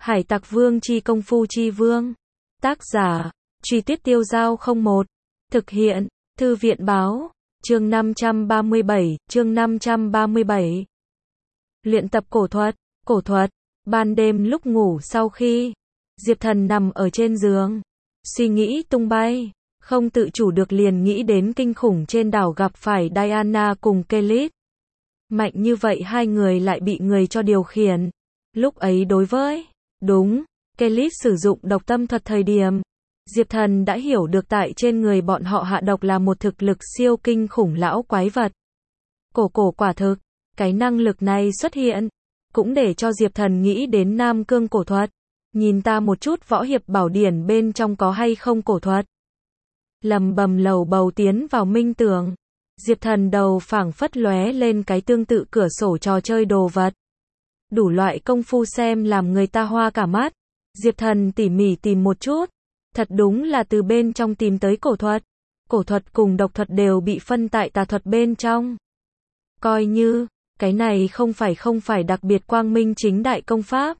Hải Tặc Vương chi công phu chi vương. Tác giả, Truy Tuyết Tiêu Dao 01. Thực hiện, Thư viện Báo. Chương 537, chương 537. Luyện tập cổ thuật. Ban đêm lúc ngủ sau khi Diệp Thần nằm ở trên giường, suy nghĩ tung bay, không tự chủ được liền nghĩ đến kinh khủng trên đảo gặp phải Diana cùng Kelly. Mạnh như vậy hai người lại bị người cho điều khiển. Lúc ấy đối với Kelly sử dụng độc tâm thuật thời điểm, Diệp Thần đã hiểu được tại trên người bọn họ hạ độc là một thực lực siêu kinh khủng lão quái vật. Cổ quả thực, cái năng lực này xuất hiện, cũng để cho Diệp Thần nghĩ đến Nam Cương cổ thuật. Nhìn ta một chút võ hiệp bảo điển bên trong có hay không cổ thuật. Lầm bầm lầu bầu tiến vào minh tưởng. Diệp Thần đầu phảng phất lóe lên cái tương tự cửa sổ trò chơi đồ vật. Đủ loại công phu xem làm người ta hoa cả mắt. Diệp Thần tỉ mỉ tìm một chút. Thật đúng là từ bên trong tìm tới cổ thuật. Cổ thuật cùng độc thuật đều bị phân tại tà thuật bên trong. Coi như, cái này không phải đặc biệt quang minh chính đại công pháp.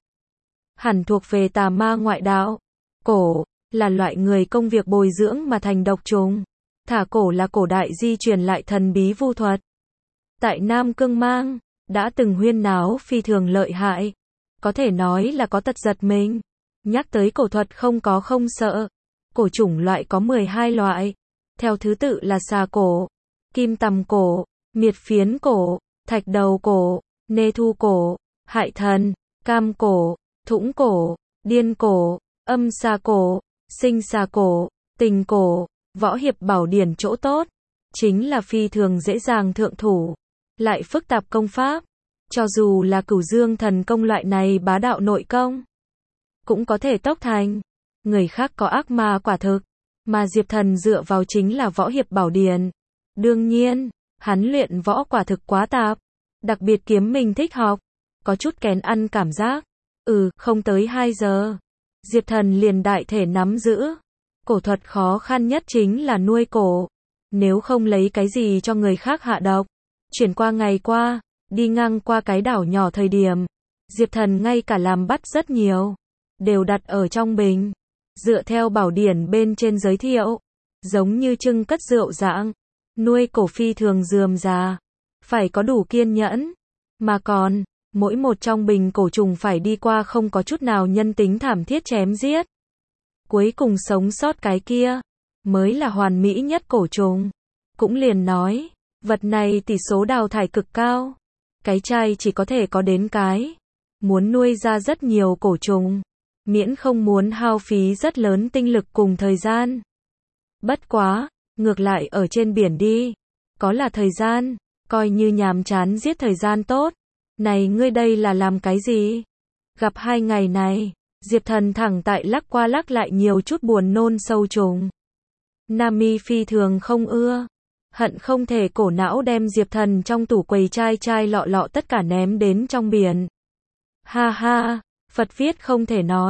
Hẳn thuộc về tà ma ngoại đạo. Cổ, là loại người công việc bồi dưỡng mà thành độc trùng. Thả cổ là cổ đại di truyền lại thần bí vu thuật. Tại Nam Cương Mang, đã từng huyên náo phi thường lợi hại. Có thể nói là có tật giật mình. Nhắc tới cổ thuật không sợ. Cổ chủng loại có 12 loại. Theo thứ tự là xà cổ, kim tằm cổ, miệt phiến cổ, thạch đầu cổ, nê thu cổ, hại thần, cam cổ, thũng cổ, điên cổ, âm xà cổ, sinh xà cổ, tình cổ. Võ hiệp bảo điển chỗ tốt, chính là phi thường dễ dàng thượng thủ, lại phức tạp công pháp. Cho dù là Cửu Dương thần công loại này bá đạo nội công, cũng có thể tốc thành. Người khác có ác ma quả thực, mà Diệp Thần dựa vào chính là võ hiệp bảo điển. Đương nhiên, hắn luyện võ quả thực quá tạp, đặc biệt kiếm mình thích học, có chút kén ăn cảm giác. Không tới 2 giờ, Diệp Thần liền đại thể nắm giữ. Cổ thuật khó khăn nhất chính là nuôi cổ. Nếu không lấy cái gì cho người khác hạ độc. Chuyển qua ngày qua, đi ngang qua cái đảo nhỏ thời điểm, Diệp Thần ngay cả làm bắt rất nhiều, đều đặt ở trong bình. Dựa theo bảo điển bên trên giới thiệu, giống như trưng cất rượu dạng, nuôi cổ phi thường rườm rà, phải có đủ kiên nhẫn, mà còn, mỗi một trong bình cổ trùng phải đi qua không có chút nào nhân tính thảm thiết chém giết. Cuối cùng sống sót cái kia, mới là hoàn mỹ nhất cổ trùng. Cũng liền nói, vật này tỷ số đào thải cực cao. Cái chai chỉ có thể có đến cái. Muốn nuôi ra rất nhiều cổ trùng, miễn không muốn hao phí rất lớn tinh lực cùng thời gian. Bất quá, ngược lại ở trên biển đi, có là thời gian, coi như nhàm chán giết thời gian tốt. Này ngươi đây là làm cái gì? Gặp 2 ngày này, Diệp Thần thẳng tại lắc qua lắc lại nhiều chút buồn nôn sâu trùng. Nami phi thường không ưa, hận không thể cổ não đem Diệp Thần trong tủ quầy chai lọ tất cả ném đến trong biển. Ha ha, Phật viết không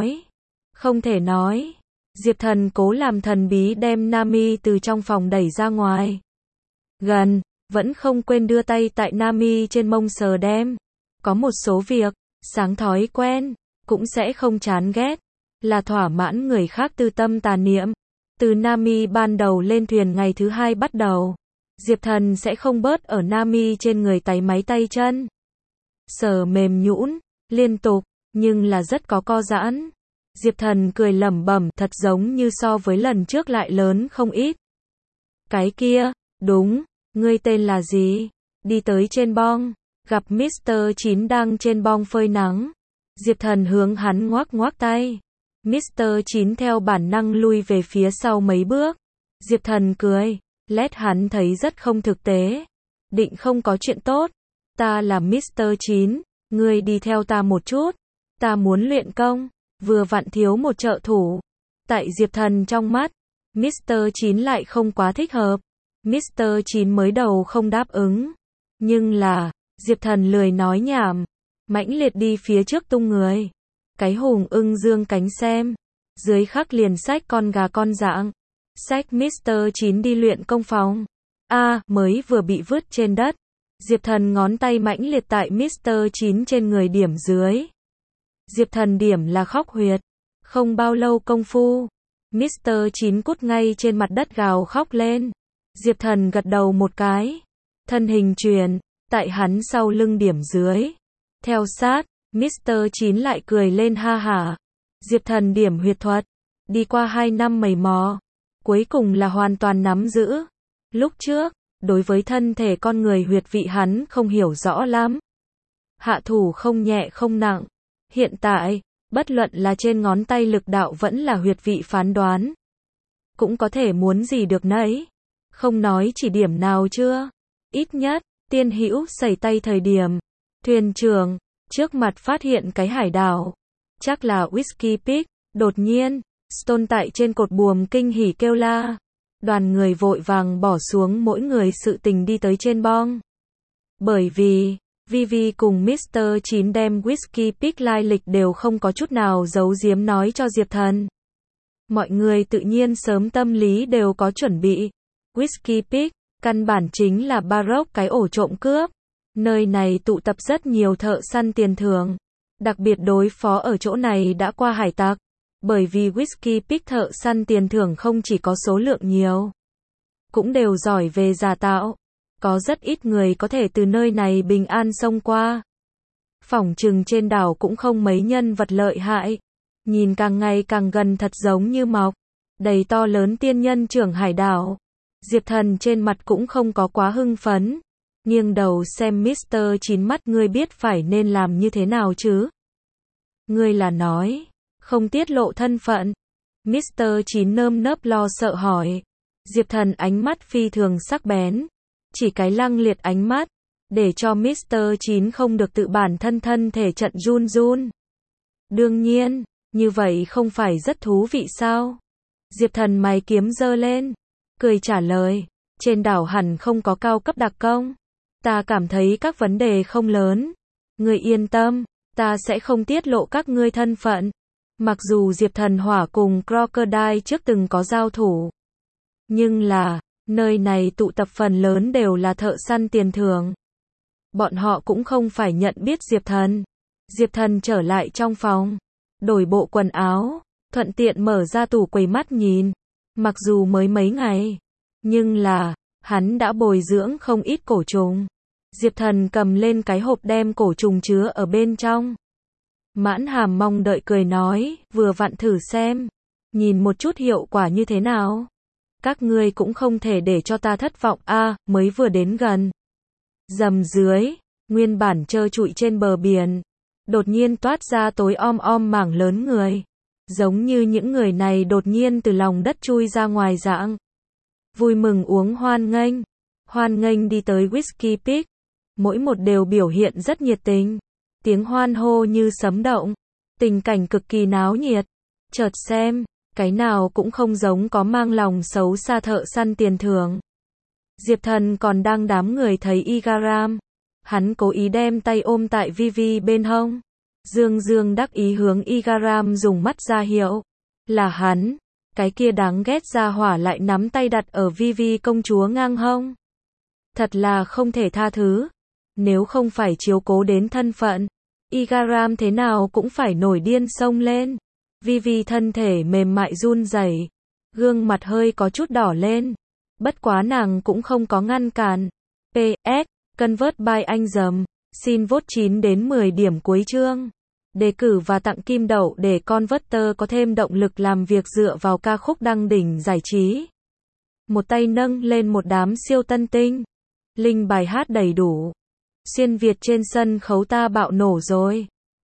thể nói. Diệp Thần cố làm thần bí đem Nami từ trong phòng đẩy ra ngoài. Gần, vẫn không quên đưa tay tại Nami trên mông sờ đem. Có một số việc, sáng thói quen, cũng sẽ không chán ghét, là thỏa mãn người khác tư tâm tà niệm. Từ Nami ban đầu lên thuyền ngày thứ 2 bắt đầu, Diệp Thần sẽ không bớt ở Nami trên người táy máy tay chân. Sờ mềm nhũn, liên tục, nhưng là rất có co giãn. Diệp Thần cười lẩm bẩm, thật giống như so với lần trước lại lớn không ít. Cái kia, đúng, ngươi tên là gì? Đi tới trên bong, gặp Mr. 9 đang trên bong phơi nắng. Diệp Thần hướng hắn ngoắc tay. Mr. 9 theo bản năng lui về phía sau mấy bước. Diệp Thần cười, lét hắn thấy rất không thực tế. Định không có chuyện tốt. Ta là Mr. 9, ngươi đi theo ta một chút. Ta muốn luyện công, vừa vặn thiếu một trợ thủ. Tại Diệp Thần trong mắt, Mr. 9 lại không quá thích hợp. Mr. 9 mới đầu không đáp ứng. Nhưng là, Diệp Thần lười nói nhảm. Mãnh liệt đi phía trước tung người. Cái hùng ưng dương cánh xem. Dưới khắc liền xách con gà con dạng. Xách Mr. 9 đi luyện công phòng. Mới vừa bị vứt trên đất. Diệp Thần ngón tay mãnh liệt tại Mr. 9 trên người điểm dưới. Diệp Thần điểm là khóc huyệt. Không bao lâu công phu, Mr. Chín cút ngay trên mặt đất gào khóc lên. Diệp Thần gật đầu một cái. Thân hình chuyển, tại hắn sau lưng điểm dưới. Theo sát, Mr. Chín lại cười lên ha hả. Diệp Thần điểm huyệt thuật. Đi qua 2 năm mày mò. Cuối cùng là hoàn toàn nắm giữ. Lúc trước, đối với thân thể con người huyệt vị hắn không hiểu rõ lắm. Hạ thủ không nhẹ không nặng. Hiện tại, bất luận là trên ngón tay lực đạo vẫn là huyệt vị phán đoán. Cũng có thể muốn gì được nấy. Không nói chỉ điểm nào chưa. Ít nhất, Tiên Hữu sẩy tay thời điểm. Thuyền trưởng, trước mặt phát hiện cái hải đảo. Chắc là Whiskey Peak. Đột nhiên, Stone tại trên cột buồm kinh hỉ kêu la. Đoàn người vội vàng bỏ xuống mỗi người sự tình đi tới trên bong. Bởi vì, Vivi cùng Mr. Chín đem Whiskey Peak lai lịch đều không có chút nào giấu giếm nói cho Diệp Thần. Mọi người tự nhiên sớm tâm lý đều có chuẩn bị. Whiskey Peak, căn bản chính là Baroque cái ổ trộm cướp. Nơi này tụ tập rất nhiều thợ săn tiền thưởng. Đặc biệt đối phó ở chỗ này đã qua hải tặc. Bởi vì Whiskey Peak thợ săn tiền thưởng không chỉ có số lượng nhiều, cũng đều giỏi về giả tạo. Có rất ít người có thể từ nơi này bình an xông qua. Phỏng chừng trên đảo cũng không mấy nhân vật lợi hại. Nhìn càng ngày càng gần thật giống như mọc đầy to lớn tiên nhân trưởng hải đảo. Diệp Thần trên mặt cũng không có quá hưng phấn. Nghiêng đầu xem Mr. Chín mắt, ngươi biết phải nên làm như thế nào chứ? Ngươi là nói không tiết lộ thân phận. Mr. Chín nơm nớp lo sợ hỏi. Diệp Thần ánh mắt phi thường sắc bén. Chỉ cái lăng liệt ánh mắt, để cho Mr. Chín không được tự bản thân thể trận run run. Đương nhiên, như vậy không phải rất thú vị sao? Diệp Thần mày kiếm giơ lên, cười trả lời. Trên đảo hẳn không có cao cấp đặc công. Ta cảm thấy các vấn đề không lớn. Ngươi yên tâm, ta sẽ không tiết lộ các ngươi thân phận. Mặc dù Diệp Thần Hỏa cùng Crocodile trước từng có giao thủ, nhưng là, nơi này tụ tập phần lớn đều là thợ săn tiền thưởng. Bọn họ cũng không phải nhận biết Diệp Thần. Diệp Thần trở lại trong phòng, đổi bộ quần áo, thuận tiện mở ra tủ quầy mắt nhìn. Mặc dù mới mấy ngày, nhưng là, hắn đã bồi dưỡng không ít cổ trùng. Diệp Thần cầm lên cái hộp đem cổ trùng chứa ở bên trong. Mãn hàm mong đợi cười nói, vừa vặn thử xem, nhìn một chút hiệu quả như thế nào. Các ngươi cũng không thể để cho ta thất vọng a, mới vừa đến gần. Dầm dưới, nguyên bản trơ trụi trên bờ biển, đột nhiên toát ra tối om mảng lớn người. Giống như những người này đột nhiên từ lòng đất chui ra ngoài dạng. Vui mừng uống hoan nghênh đi tới Whiskey Peak. Mỗi một đều biểu hiện rất nhiệt tình. Tiếng hoan hô như sấm động. Tình cảnh cực kỳ náo nhiệt. Chợt xem, cái nào cũng không giống có mang lòng xấu xa thợ săn tiền thưởng. Diệp Thần còn đang đám người thấy Igaram. Hắn cố ý đem tay ôm tại Vivi bên hông. Dương đắc ý hướng Igaram dùng mắt ra hiệu. Là hắn. Cái kia đáng ghét ra hỏa lại nắm tay đặt ở Vivi công chúa ngang hông. Thật là không thể tha thứ. Nếu không phải chiếu cố đến thân phận, Igaram thế nào cũng phải nổi điên xông lên. Vivi thân thể mềm mại run rẩy, gương mặt hơi có chút đỏ lên. Bất quá nàng cũng không có ngăn cản. PS, convert by anh dầm. Xin vote 9 đến 10 điểm cuối chương. Đề cử và tặng kim đậu để Converter có thêm động lực làm việc dựa vào ca khúc đăng đỉnh giải trí. Một tay nâng lên một đám siêu tân tinh. Linh bài hát đầy đủ. Xuyên Việt trên sân khấu ta bạo nổ rồi.